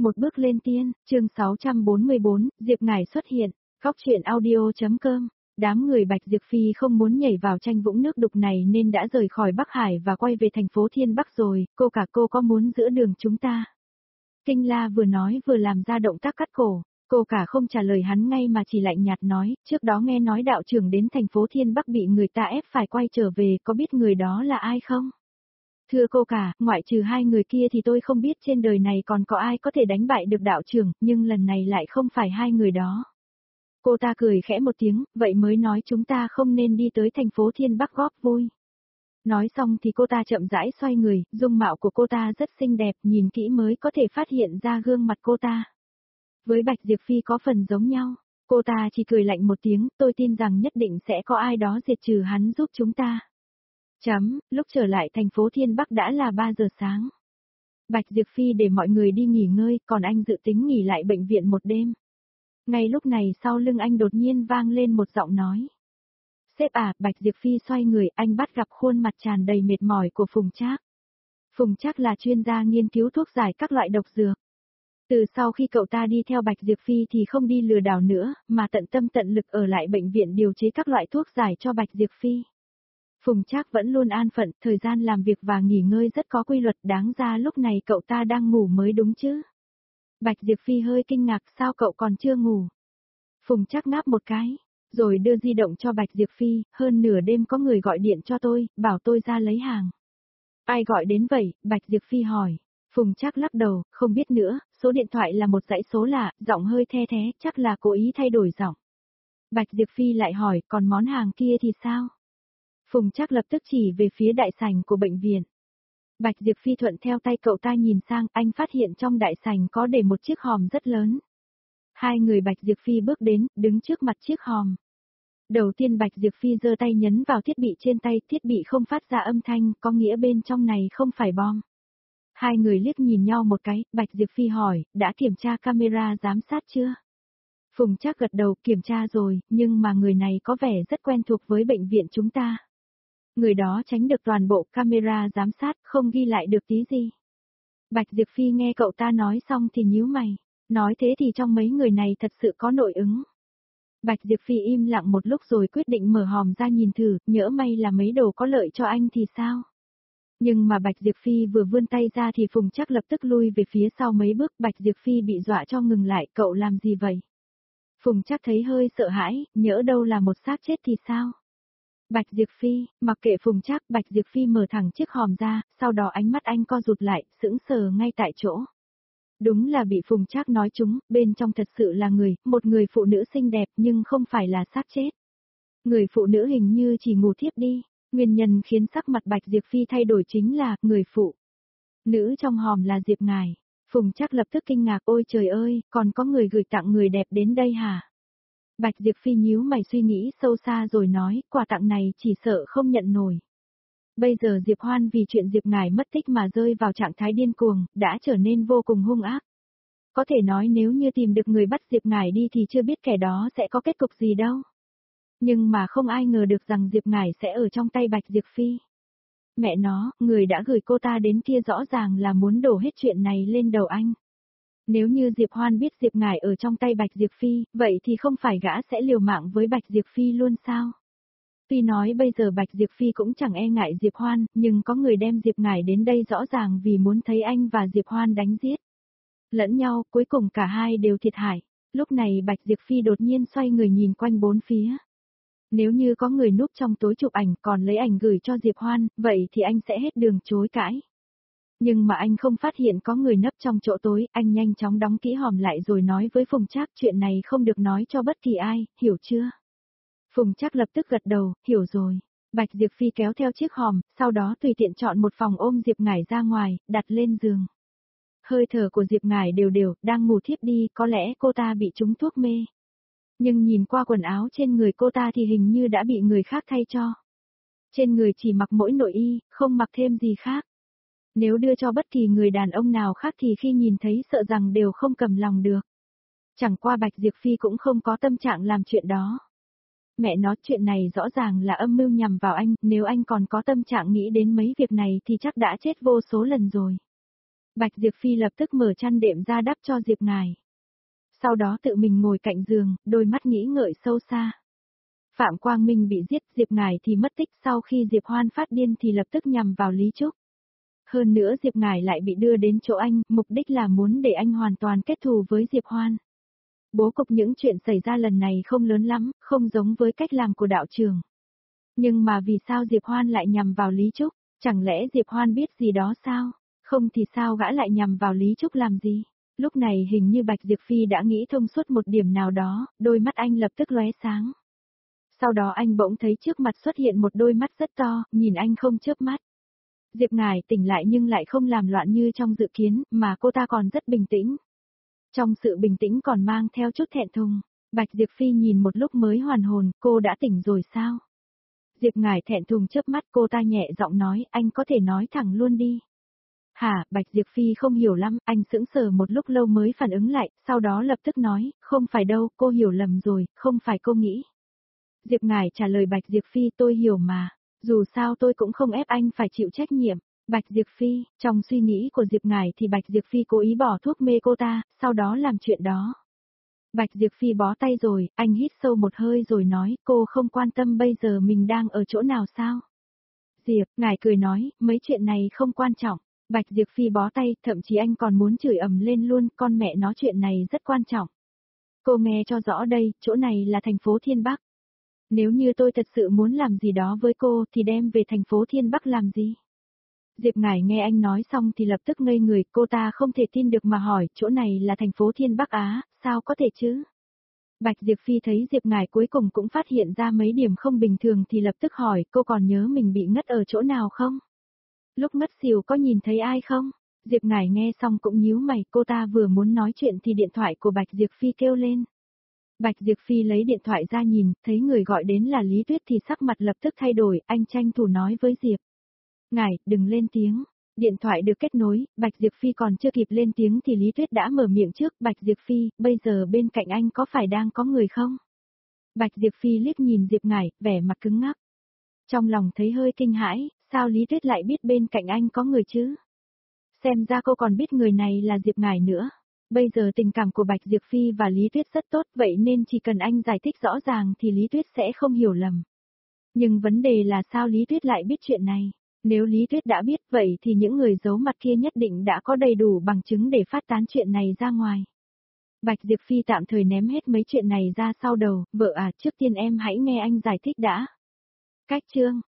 Một bước lên tiên, chương 644, Diệp Ngải xuất hiện, góc truyện audio.com. Đám người Bạch Diệp Phi không muốn nhảy vào tranh vũng nước đục này nên đã rời khỏi Bắc Hải và quay về thành phố Thiên Bắc rồi, cô có muốn giữa đường chúng ta? Kinh La vừa nói vừa làm ra động tác cắt cổ, cô cả không trả lời hắn ngay mà chỉ lạnh nhạt nói, trước đó nghe nói đạo trưởng đến thành phố Thiên Bắc bị người ta ép phải quay trở về, có biết người đó là ai không? Thưa cô cả, ngoại trừ hai người kia thì tôi không biết trên đời này còn có ai có thể đánh bại được đạo trưởng, nhưng lần này lại không phải hai người đó. Cô ta cười khẽ một tiếng, vậy mới nói chúng ta không nên đi tới thành phố Thiên Bắc góp vui. Nói xong thì cô ta chậm rãi xoay người, dung mạo của cô ta rất xinh đẹp, nhìn kỹ mới có thể phát hiện ra gương mặt cô ta. Với Bạch Diệp Phi có phần giống nhau, cô ta chỉ cười lạnh một tiếng, tôi tin rằng nhất định sẽ có ai đó diệt trừ hắn giúp chúng ta. Lúc trở lại thành phố Thiên Bắc đã là 3 giờ sáng. Bạch Diệp Phi để mọi người đi nghỉ ngơi, còn anh dự tính nghỉ lại bệnh viện một đêm. Ngay lúc này sau lưng anh đột nhiên vang lên một giọng nói. Sếp à, Bạch Diệp Phi xoay người, anh bắt gặp khuôn mặt tràn đầy mệt mỏi của Phùng Trác. Phùng Trác là chuyên gia nghiên cứu thuốc giải các loại độc dược. Từ sau khi cậu ta đi theo Bạch Diệp Phi thì không đi lừa đảo nữa, mà tận tâm tận lực ở lại bệnh viện điều chế các loại thuốc giải cho Bạch Diệp Phi. Phùng Trác vẫn luôn an phận, thời gian làm việc và nghỉ ngơi rất có quy luật, đáng ra lúc này cậu ta đang ngủ mới đúng chứ. Bạch Diệp Phi hơi kinh ngạc, sao cậu còn chưa ngủ? Phùng Trác ngáp một cái, rồi đưa di động cho Bạch Diệp Phi, hơn nửa đêm có người gọi điện cho tôi, bảo tôi ra lấy hàng. Ai gọi đến vậy? Bạch Diệp Phi hỏi. Phùng Trác lắc đầu, không biết nữa, số điện thoại là một dãy số lạ, giọng hơi the thế, chắc là cố ý thay đổi giọng. Bạch Diệp Phi lại hỏi, còn món hàng kia thì sao? Phùng Trác lập tức chỉ về phía đại sảnh của bệnh viện. Bạch Diệp Phi thuận theo tay cậu ta nhìn sang, anh phát hiện trong đại sảnh có để một chiếc hòm rất lớn. Hai người Bạch Diệp Phi bước đến, đứng trước mặt chiếc hòm. Đầu tiên Bạch Diệp Phi giơ tay nhấn vào thiết bị trên tay, thiết bị không phát ra âm thanh, có nghĩa bên trong này không phải bom. Hai người liếc nhìn nhau một cái, Bạch Diệp Phi hỏi, đã kiểm tra camera giám sát chưa? Phùng Trác gật đầu, kiểm tra rồi, nhưng mà người này có vẻ rất quen thuộc với bệnh viện chúng ta. Người đó tránh được toàn bộ camera giám sát, không ghi lại được tí gì. Bạch Diệp Phi nghe cậu ta nói xong thì nhíu mày, nói thế thì trong mấy người này thật sự có nội ứng. Bạch Diệp Phi im lặng một lúc rồi quyết định mở hòm ra nhìn thử, nhỡ may là mấy đồ có lợi cho anh thì sao? Nhưng mà Bạch Diệp Phi vừa vươn tay ra thì Phùng Trác lập tức lui về phía sau mấy bước, Bạch Diệp Phi bị dọa cho ngừng lại, cậu làm gì vậy? Phùng Trác thấy hơi sợ hãi, nhỡ đâu là một xác chết thì sao? Bạch Diệp Phi, mặc kệ Phùng Trác, Bạch Diệp Phi mở thẳng chiếc hòm ra, sau đó ánh mắt anh co rụt lại, sững sờ ngay tại chỗ. Đúng là bị Phùng Trác nói trúng, bên trong thật sự là một người phụ nữ xinh đẹp nhưng không phải là xác chết. Người phụ nữ hình như chỉ ngủ thiếp đi, nguyên nhân khiến sắc mặt Bạch Diệp Phi thay đổi chính là, người phụ nữ trong hòm là Diệp Ngải. Phùng Trác lập tức kinh ngạc, ôi trời ơi, còn có người gửi tặng người đẹp đến đây hả? Bạch Diệp Phi nhíu mày suy nghĩ sâu xa rồi nói, quà tặng này chỉ sợ không nhận nổi. Bây giờ Diệp Hoan vì chuyện Diệp Ngải mất tích mà rơi vào trạng thái điên cuồng, đã trở nên vô cùng hung ác. Có thể nói nếu như tìm được người bắt Diệp Ngải đi thì chưa biết kẻ đó sẽ có kết cục gì đâu. Nhưng mà không ai ngờ được rằng Diệp Ngải sẽ ở trong tay Bạch Diệp Phi. Mẹ nó, người đã gửi cô ta đến kia rõ ràng là muốn đổ hết chuyện này lên đầu anh. Nếu như Diệp Hoan biết Diệp Ngải ở trong tay Bạch Diệp Phi, vậy thì không phải gã sẽ liều mạng với Bạch Diệp Phi luôn sao? Tuy nói bây giờ Bạch Diệp Phi cũng chẳng e ngại Diệp Hoan, nhưng có người đem Diệp Ngải đến đây rõ ràng vì muốn thấy anh và Diệp Hoan đánh giết lẫn nhau, cuối cùng cả hai đều thiệt hại. Lúc này Bạch Diệp Phi đột nhiên xoay người nhìn quanh bốn phía. Nếu như có người núp trong tối chụp ảnh còn lấy ảnh gửi cho Diệp Hoan, vậy thì anh sẽ hết đường chối cãi. Nhưng mà anh không phát hiện có người nấp trong chỗ tối, anh nhanh chóng đóng kỹ hòm lại rồi nói với Phùng Trác chuyện này không được nói cho bất kỳ ai, hiểu chưa? Phùng Trác lập tức gật đầu, hiểu rồi. Bạch Diệp Phi kéo theo chiếc hòm, sau đó tùy tiện chọn một phòng ôm Diệp Ngải ra ngoài, đặt lên giường. Hơi thở của Diệp Ngải đều đều, đang ngủ thiếp đi, có lẽ cô ta bị trúng thuốc mê. Nhưng nhìn qua quần áo trên người cô ta thì hình như đã bị người khác thay cho. Trên người chỉ mặc mỗi nội y, không mặc thêm gì khác. Nếu đưa cho bất kỳ người đàn ông nào khác thì khi nhìn thấy sợ rằng đều không cầm lòng được. Chẳng qua Bạch Diệp Phi cũng không có tâm trạng làm chuyện đó. Mẹ nói chuyện này rõ ràng là âm mưu nhằm vào anh, nếu anh còn có tâm trạng nghĩ đến mấy việc này thì chắc đã chết vô số lần rồi. Bạch Diệp Phi lập tức mở chăn đệm ra đắp cho Diệp Ngải. Sau đó tự mình ngồi cạnh giường, đôi mắt nghĩ ngợi sâu xa. Phạm Quang Minh bị giết, Diệp Ngải thì mất tích, sau khi Diệp Hoan phát điên thì lập tức nhằm vào Lý Trúc. Hơn nữa Diệp Ngải lại bị đưa đến chỗ anh, mục đích là muốn để anh hoàn toàn kết thù với Diệp Hoan. Bố cục những chuyện xảy ra lần này không lớn lắm, không giống với cách làm của đạo trưởng. Nhưng mà vì sao Diệp Hoan lại nhằm vào Lý Trúc? Chẳng lẽ Diệp Hoan biết gì đó sao? Không thì sao gã lại nhằm vào Lý Trúc làm gì? Lúc này hình như Bạch Diệp Phi đã nghĩ thông suốt một điểm nào đó, đôi mắt anh lập tức lóe sáng. Sau đó anh bỗng thấy trước mặt xuất hiện một đôi mắt rất to, nhìn anh không chớp mắt. Diệp Ngải tỉnh lại nhưng lại không làm loạn như trong dự kiến, mà cô ta còn rất bình tĩnh. Trong sự bình tĩnh còn mang theo chút thẹn thùng. Bạch Diệp Phi nhìn một lúc mới hoàn hồn, cô đã tỉnh rồi sao? Diệp Ngải thẹn thùng chớp mắt, cô ta nhẹ giọng nói, anh có thể nói thẳng luôn đi. Hả, Bạch Diệp Phi không hiểu lắm, anh sững sờ một lúc lâu mới phản ứng lại, sau đó lập tức nói, không phải đâu, cô hiểu lầm rồi, không phải cô nghĩ. Diệp Ngải trả lời Bạch Diệp Phi, tôi hiểu mà, dù sao tôi cũng không ép anh phải chịu trách nhiệm. Bạch Diệp Phi, trong suy nghĩ của Diệp Ngải thì Bạch Diệp Phi cố ý bỏ thuốc mê cô ta, sau đó làm chuyện đó. Bạch Diệp Phi bó tay rồi, anh hít sâu một hơi rồi nói, cô không quan tâm bây giờ mình đang ở chỗ nào sao? Diệp, Ngải cười nói, mấy chuyện này không quan trọng. Bạch Diệp Phi bó tay, thậm chí anh còn muốn chửi ầm lên luôn, con mẹ nó chuyện này rất quan trọng. Cô nghe cho rõ đây, chỗ này là thành phố Thiên Bắc. Nếu như tôi thật sự muốn làm gì đó với cô thì đem về thành phố Thiên Bắc làm gì? Diệp Ngải nghe anh nói xong thì lập tức ngây người, cô ta không thể tin được mà hỏi, chỗ này là thành phố Thiên Bắc Á, sao có thể chứ? Bạch Diệp Phi thấy Diệp Ngải cuối cùng cũng phát hiện ra mấy điểm không bình thường thì lập tức hỏi, cô còn nhớ mình bị ngất ở chỗ nào không? Lúc ngất xỉu có nhìn thấy ai không? Diệp Ngải nghe xong cũng nhíu mày, cô ta vừa muốn nói chuyện thì điện thoại của Bạch Diệp Phi kêu lên. Bạch Diệp Phi lấy điện thoại ra nhìn, thấy người gọi đến là Lý Tuyết thì sắc mặt lập tức thay đổi, anh tranh thủ nói với Diệp. Ngải, đừng lên tiếng. Điện thoại được kết nối, Bạch Diệp Phi còn chưa kịp lên tiếng thì Lý Tuyết đã mở miệng trước, Bạch Diệp Phi, bây giờ bên cạnh anh có phải đang có người không? Bạch Diệp Phi liếc nhìn Diệp Ngải, vẻ mặt cứng ngắc. Trong lòng thấy hơi kinh hãi, sao Lý Tuyết lại biết bên cạnh anh có người chứ? Xem ra cô còn biết người này là Diệp Ngải nữa. Bây giờ tình cảm của Bạch Diệp Phi và Lý Tuyết rất tốt, vậy nên chỉ cần anh giải thích rõ ràng thì Lý Tuyết sẽ không hiểu lầm. Nhưng vấn đề là sao Lý Tuyết lại biết chuyện này? Nếu Lý Tuyết đã biết vậy thì những người giấu mặt kia nhất định đã có đầy đủ bằng chứng để phát tán chuyện này ra ngoài. Bạch Diệp Phi tạm thời ném hết mấy chuyện này ra sau đầu, vợ à, trước tiên em hãy nghe anh giải thích đã. Cách chương